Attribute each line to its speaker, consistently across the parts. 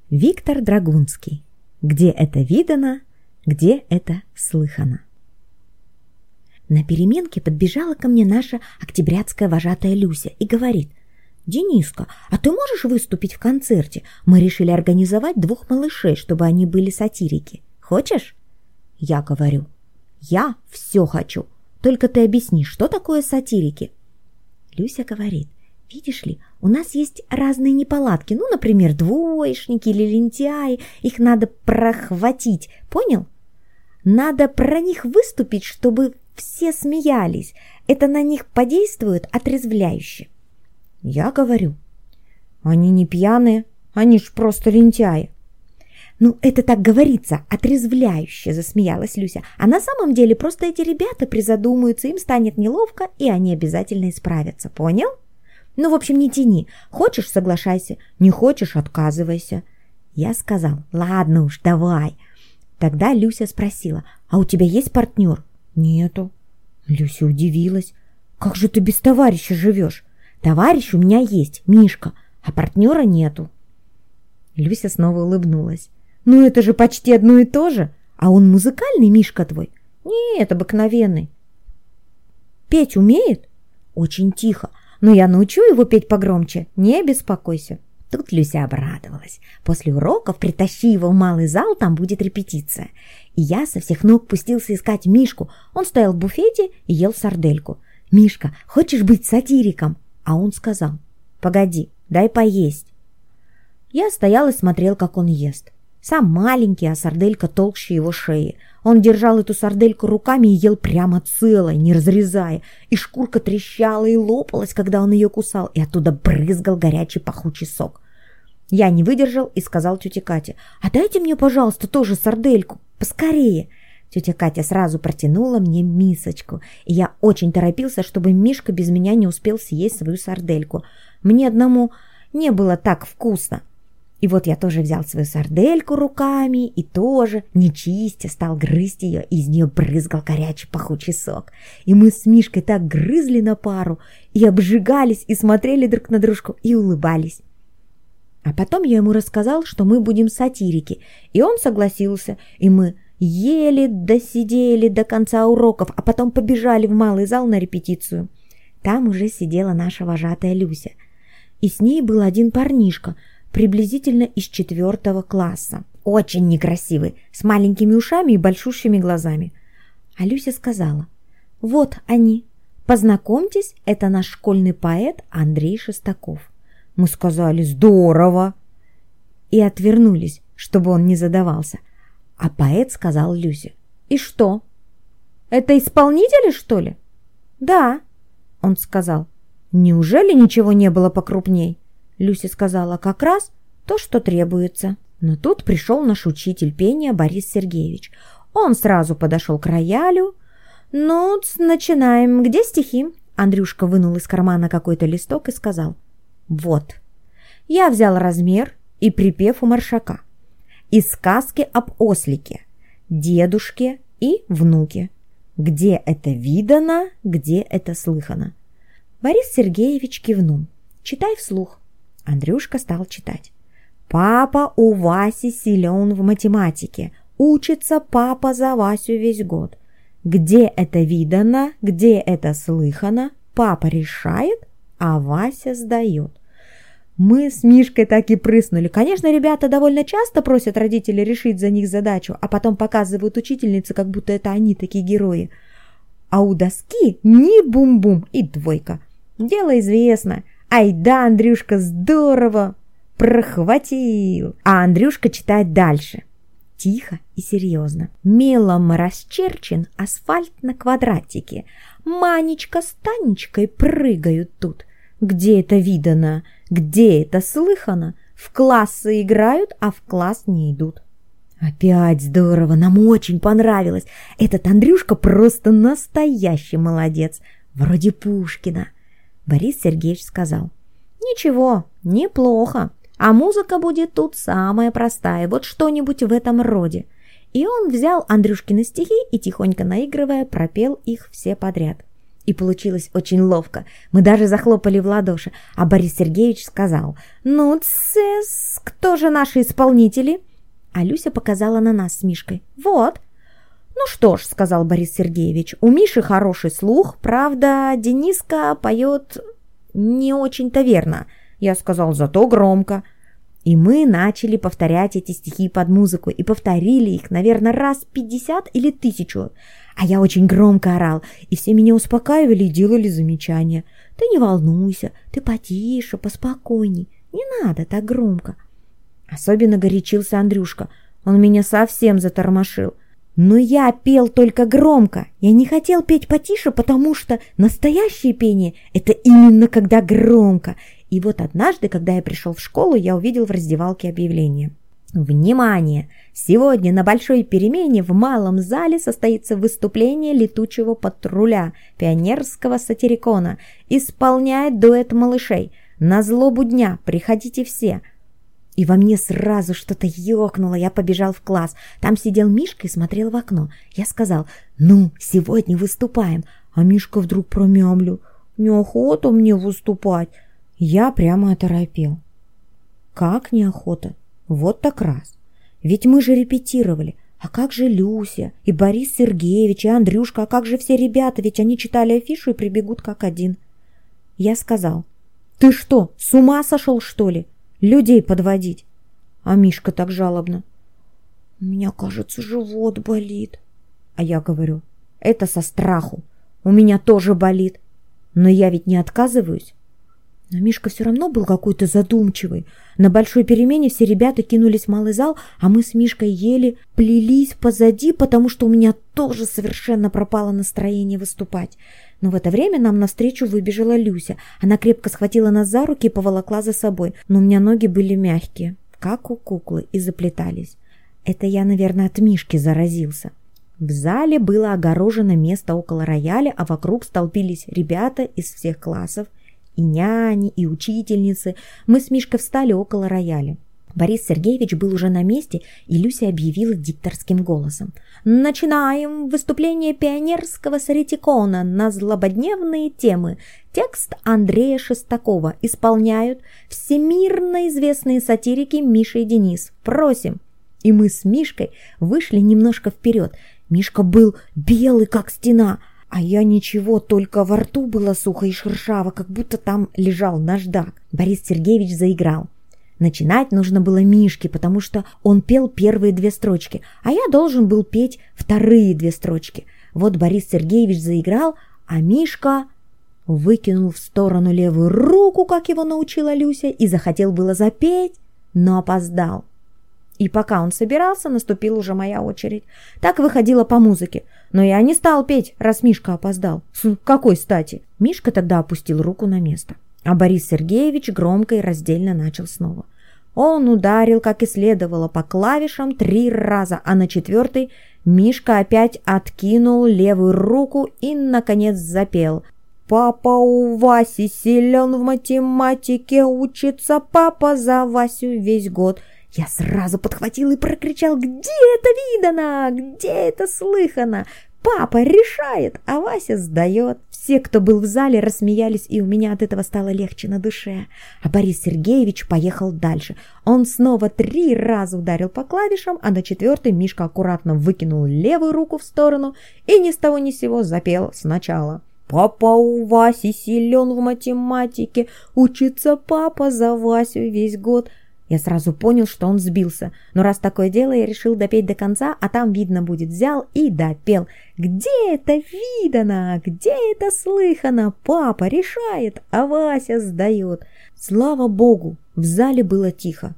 Speaker 1: Виктор Драгунский. Где это видано, где это слыхано. На переменке подбежала ко мне наша октябрятская вожатая Люся и говорит: «Дениска, а ты можешь выступить в концерте? Мы решили организовать 2 малышей, чтобы они были сатирики. Хочешь?» Я говорю: «Я все хочу. Только ты объясни, что такое сатирики?» Люся говорит: «Видишь ли, у нас есть разные неполадки. Ну, например, двоечники или лентяи. Их надо прохватить. Понял? Надо про них выступить, чтобы все смеялись. Это на них подействует отрезвляюще». Я говорю: «Они не пьяные, они ж просто лентяи». «Ну, это так говорится, отрезвляюще», — засмеялась Люся. «А на самом деле просто эти ребята призадумаются, им станет неловко, и они обязательно исправятся. Понял? Ну, в общем, не тяни. Хочешь — соглашайся, не хочешь — отказывайся». Я сказал: «Ладно уж, давай». Тогда Люся спросила: «А у тебя есть партнер?» «Нету». Люся удивилась: «Как же ты без товарища живешь?» «Товарищ у меня есть, Мишка, а партнера нету». Люся снова улыбнулась. «Ну это же почти одно и то же. А он музыкальный, Мишка твой?» «Нет, обыкновенный». «Петь умеет?» «Очень тихо, но я научу его петь погромче, не беспокойся». Тут Люся обрадовалась. «После уроков притащи его в малый зал, там будет репетиция». И я со всех ног пустился искать Мишку. Он стоял в буфете и ел сардельку. «Мишка, хочешь быть сатириком?» А он сказал: «Погоди, дай поесть». Я стоял и смотрел, как он ест. Сам маленький, а сарделька толще его шеи. Он держал эту сардельку руками и ел прямо целой, не разрезая. И шкурка трещала и лопалась, когда он ее кусал, и оттуда брызгал горячий пахучий сок. Я не выдержал и сказал тете Кате: «А дайте мне, пожалуйста, тоже сардельку, поскорее». Тетя Катя сразу протянула мне мисочку, и я очень торопился, чтобы Мишка без меня не успел съесть свою сардельку. Мне одному не было так вкусно. И вот я тоже взял свою сардельку руками и тоже, не чистя, стал грызть ее, и из нее брызгал горячий пахучий сок. И мы с Мишкой так грызли на пару, и обжигались, и смотрели друг на дружку, и улыбались. А потом я ему рассказал, что мы будем сатирики, и он согласился, и мы ели, досидели до конца уроков, а потом побежали в малый зал на репетицию. Там уже сидела наша вожатая Люся, и с ней был один парнишка, приблизительно из 4 класса. Очень некрасивый, с маленькими ушами и большущими глазами. А Люся сказала: «Вот они, познакомьтесь, это наш школьный поэт Андрей Шестаков». Мы сказали: «Здорово!» и отвернулись, чтобы он не задавался. А поэт сказал Люсе: «И что? Это исполнители, что ли?» «Да», — он сказал. «Неужели ничего не было покрупней?» Люся сказала: «Как раз то, что требуется». Но тут пришел наш учитель пения Борис Сергеевич. Он сразу подошел к роялю. «Ну, начинаем. Где стихи?» Андрюшка вынул из кармана какой-то листок и сказал: «Вот». Я взял размер и припев у Маршака. Из сказки об ослике, дедушке и внуке. Где это видано, где это слыхано. Борис Сергеевич кивнул. «Читай вслух». Андрюшка стал читать. «Папа у Васи силен в математике. Учится папа за Васю весь год. Где это видано, где это слыхано. Папа решает, а Вася сдает». Мы с Мишкой так и прыснули. Конечно, ребята довольно часто просят родителей решить за них задачу, а потом показывают учительнице, как будто это они такие герои. А у доски ни бум-бум и 2. Дело известно. Ай да, Андрюшка, здорово! Прохватил! А Андрюшка читает дальше. Тихо и серьезно. Мелом расчерчен асфальт на квадратике. Манечка с Танечкой прыгают тут. Где это видано, где это слыхано? В классы играют, а в класс не идут. Опять здорово, нам очень понравилось. Этот Андрюшка просто настоящий молодец, вроде Пушкина. Борис Сергеевич сказал: «Ничего, неплохо, а музыка будет тут самая простая, вот что-нибудь в этом роде». И он взял Андрюшкины стихи и, тихонько наигрывая, пропел их все подряд. И получилось очень ловко. Мы даже захлопали в ладоши, а Борис Сергеевич сказал: «Ну, кто же наши исполнители?» А Люся показала на нас с Мишкой. «Вот». «Ну что ж», — сказал Борис Сергеевич, — «у Миши хороший слух, правда, Дениска поет не очень-то верно». Я сказал: «Зато громко». И мы начали повторять эти стихи под музыку и повторили их, наверное, раз 50 или 1000. А я очень громко орал, и все меня успокаивали и делали замечания. «Ты не волнуйся, ты потише, поспокойней, не надо так громко». Особенно горячился Андрюшка, он меня совсем затормошил. Но я пел только громко. Я не хотел петь потише, потому что настоящее пение – это именно когда громко. И вот однажды, когда я пришел в школу, я увидел в раздевалке объявление. Внимание! Сегодня на большой перемене в малом зале состоится выступление летучего патруля пионерского сатирикона. Исполняет дуэт малышей. На злобу дня приходите все. И во мне сразу что-то ёкнуло, я побежал в класс. Там сидел Мишка и смотрел в окно. Я сказал: «Ну, сегодня выступаем». А Мишка вдруг промямлил: «Неохота мне выступать». Я прямо оторопел. Как неохота? Вот так раз. Ведь мы же репетировали. А как же Люся, и Борис Сергеевич, и Андрюшка, а как же все ребята? Ведь они читали афишу и прибегут как один. Я сказал: «Ты что, с ума сошел, что ли? Людей подводить?» А Мишка так жалобно: «У меня, кажется, живот болит». А я говорю: «Это со страху. У меня тоже болит. Но я ведь не отказываюсь». Но Мишка все равно был какой-то задумчивый. На большой перемене все ребята кинулись в малый зал, а мы с Мишкой еле плелись позади, потому что у меня тоже совершенно пропало настроение выступать. Но в это время нам навстречу выбежала Люся. Она крепко схватила нас за руки и поволокла за собой. Но у меня ноги были мягкие, как у куклы, и заплетались. Это я, наверное, от Мишки заразился. В зале было огорожено место около рояля, а вокруг столпились ребята из всех классов, и няни, и учительницы. Мы с Мишкой встали около рояля. Борис Сергеевич был уже на месте, и Люся объявила дикторским голосом: «Начинаем выступление пионерского сатирикона на злободневные темы. Текст Андрея Шестакова. Исполняют всемирно известные сатирики Миша и Денис. Просим». И мы с Мишкой вышли немножко вперед. Мишка был белый, как стена, а я ничего, только во рту было сухо и шершаво, как будто там лежал наждак. Борис Сергеевич заиграл. Начинать нужно было Мишке, потому что он пел первые 2 строчки, а я должен был петь вторые 2 строчки. Вот Борис Сергеевич заиграл, а Мишка выкинул в сторону левую руку, как его научила Люся, и захотел было запеть, но опоздал. И пока он собирался, наступила уже моя очередь. Так выходило по музыке. Но я не стал петь, раз Мишка опоздал. С какой стати? Мишка тогда опустил руку на место. А Борис Сергеевич громко и раздельно начал снова. Он ударил, как и следовало, по клавишам 3 раза, а на 4-й Мишка опять откинул левую руку и, наконец, запел: «Папа у Васи силен в математике, учится папа за Васю весь год». Я сразу подхватил и прокричал: «Где это видано? Где это слыхано? Папа решает, а Вася сдает». Все, кто был в зале, рассмеялись, и у меня от этого стало легче на душе. А Борис Сергеевич поехал дальше. Он снова 3 раза ударил по клавишам, а на 4-й Мишка аккуратно выкинул левую руку в сторону и ни с того ни с сего запел сначала: «Папа у Васи силен в математике, учится папа за Васю весь год». Я сразу понял, что он сбился, но раз такое дело, я решил допеть до конца, а там видно будет, взял и допел. «Где это видано? Где это слыхано? Папа решает, а Вася сдает». Слава богу, в зале было тихо.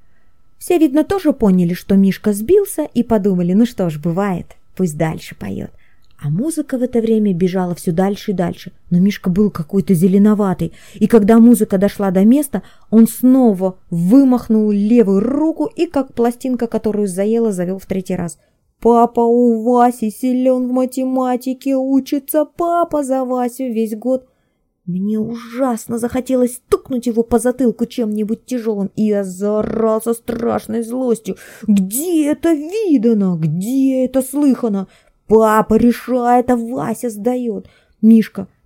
Speaker 1: Все, видно, тоже поняли, что Мишка сбился, и подумали: ну что ж, бывает, пусть дальше поет. А музыка в это время бежала все дальше и дальше, но Мишка был какой-то зеленоватый, и когда музыка дошла до места, он снова вымахнул левую руку и, как пластинка, которую заела, завел в 3-й раз: «Папа у Васи силен в математике, учится папа за Васю весь год». Мне ужасно захотелось стукнуть его по затылку чем-нибудь тяжелым, и я заорал со страшной злостью: «Где это видано? Где это слыхано? Папа решает, а Вася сдает». Мишка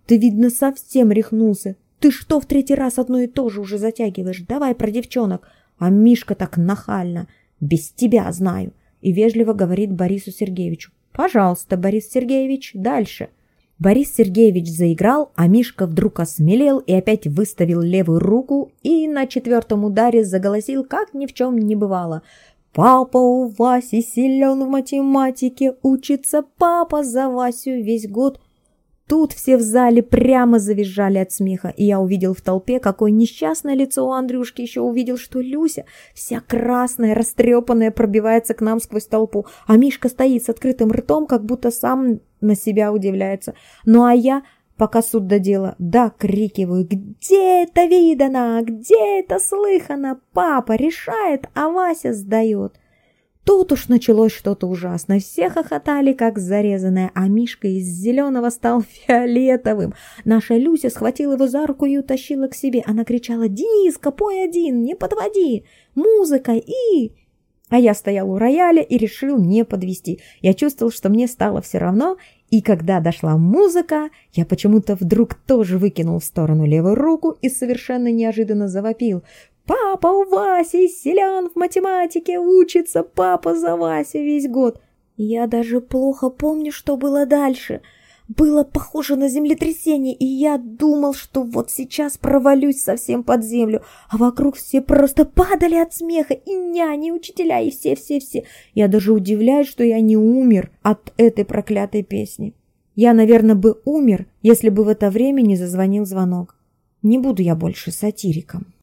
Speaker 1: Ты, видно, совсем рехнулся. Ты что в третий раз одно и то же уже затягиваешь? Давай про девчонок. А Мишка так нахально. Без тебя знаю. И вежливо говорит Борису Сергеевичу. Пожалуйста, Борис Сергеевич, дальше. Борис Сергеевич заиграл, а Мишка вдруг осмелел и опять выставил левую руку и на 4-м ударе заголосил, как ни в чем не бывало. «Папа у Васи силен в математике, учится папа за Васю весь год». Тут все в зале прямо завизжали от смеха, и я увидел в толпе, какое несчастное лицо у Андрюшки, еще увидел, что Люся, вся красная, растрепанная, пробивается к нам сквозь толпу, а Мишка стоит с открытым ртом, как будто сам на себя удивляется. Ну а я, пока суд до дела, крикиваю: «Где это видано? Где это слыхано? Папа решает, а Вася сдает». Тут уж началось что-то ужасное. Все хохотали, как зарезанные, а Мишка из зеленого стал фиолетовым. Наша Люся схватила его за руку и утащила к себе. Она кричала: «Дениска, пой один, не подводи! Музыка и...» А я стоял у рояля и решил не подвести. Я чувствовал, что мне стало все равно, и когда дошла музыка, я почему-то вдруг тоже выкинул в сторону левую руку и совершенно неожиданно завопил: «Папа у Васи силен в математике, учится папа за Васю весь год». Я даже плохо помню, что было дальше. Было похоже на землетрясение, и я думал, что вот сейчас провалюсь совсем под землю, а вокруг все просто падали от смеха, и няни, и учителя, и все. Я даже удивляюсь, что я не умер от этой проклятой песни. Я, наверное, бы умер, если бы в это время не зазвонил звонок. Не буду я больше сатириком.